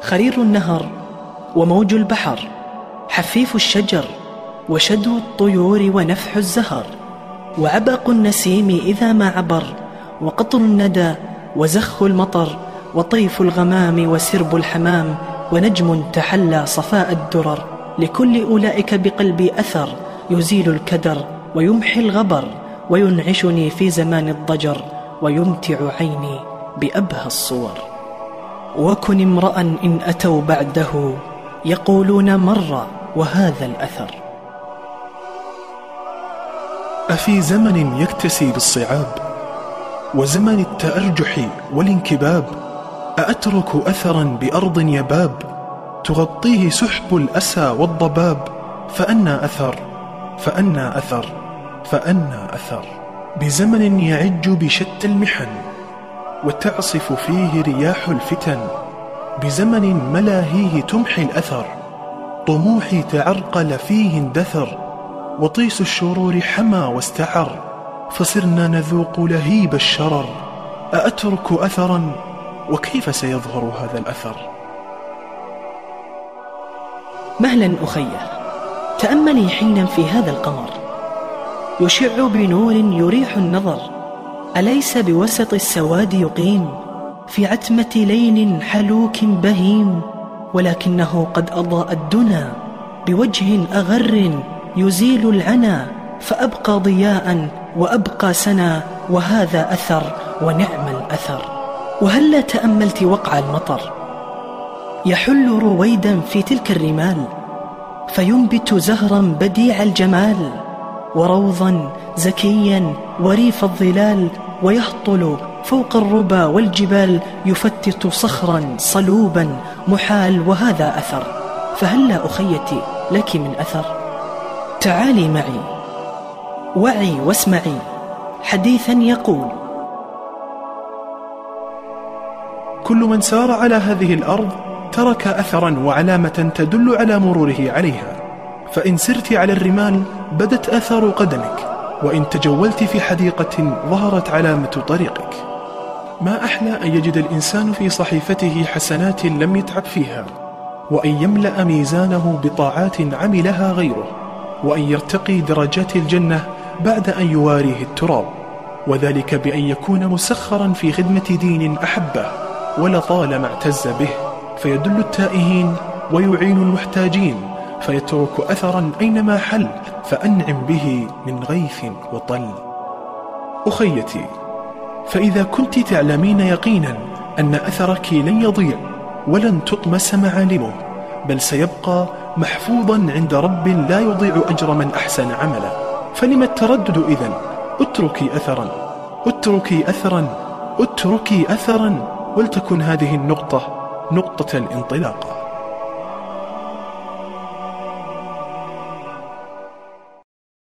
خرير النهر وموج البحر، حفيف الشجر وشدو الطيور ونفح الزهر، وعبق النسيم إذا ما عبر، وقطر الندى وزخ المطر، وطيف الغمام وسرب الحمام، ونجم تحلى صفاء الدرر. لكل أولئك بقلبي أثر، يزيل الكدر ويمحي الغبر، وينعشني في زمان الضجر، ويمتع عيني بأبهى الصور. وكن امرأ إن أتوا بعده يقولون مر وهذا الأثر. أفي زمن يكتسي بالصعاب وزمن التأرجح والانكباب، أأترك أثرا بأرض يباب تغطيه سحب الأسى والضباب؟ فأنا أثر فأنا أثر فأنا أثر، بزمن يعج بشتى المحن وتعصف فيه رياح الفتن، بزمن ملاهيه تمحي الأثر، طموحي تعرقل فيه اندثر، وطيس الشرور حمى واستعر، فصرنا نذوق لهيب الشرر. أأترك أثرا وكيف سيظهر هذا الأثر؟ مهلا أخيه، تأملي حينا في هذا القمر، يشع بنور يريح النظر، أليس بوسط السواد يقيم في عتمة ليل حلوك بهيم؟ ولكنه قد أضاء الدنا بوجه أغر يزيل العنا، فأبقى ضياء وأبقى سنا، وهذا أثر ونعم الأثر. وهلا تأملت وقع المطر يحل رويدا في تلك الرمال، فينبت زهرا بديع الجمال، وروضا زكيا وريف الظلال، ويهطل فوق الربا والجبال، يفتت صخرا صلوبا محال، وهذا أثر. فهلا أخيتي لك من أثر؟ تعالي معي، وعي واسمعي حديثا يقول: كل من سار على هذه الأرض ترك أثرا وعلامة تدل على مروره عليها، فإن سرت على الرمال بدت أثر قدمك، وإن تجولت في حديقة ظهرت علامة طريقك. ما أحلى أن يجد الإنسان في صحيفته حسنات لم يتعب فيها، وأن يملأ ميزانه بطاعات عملها غيره، وأن يرتقي درجات الجنة بعد أن يواريه التراب، وذلك بأن يكون مسخرا في خدمة دين أحبه ولطالما اعتز به، فيدل التائهين ويعين المحتاجين، فيترك أثرا أينما حل، فأنعم به من غيث وطل. أخيتي، فإذا كنت تعلمين يقينا أن أثرك لن يضيع ولن تطمس معالمه، بل سيبقى محفوظا عند رب لا يضيع أجر من أحسن عملا، فلم التردد إذن؟ اتركي أثرا اتركي أثرا اتركي أثرا، ولتكن هذه النقطة نقطة الانطلاق.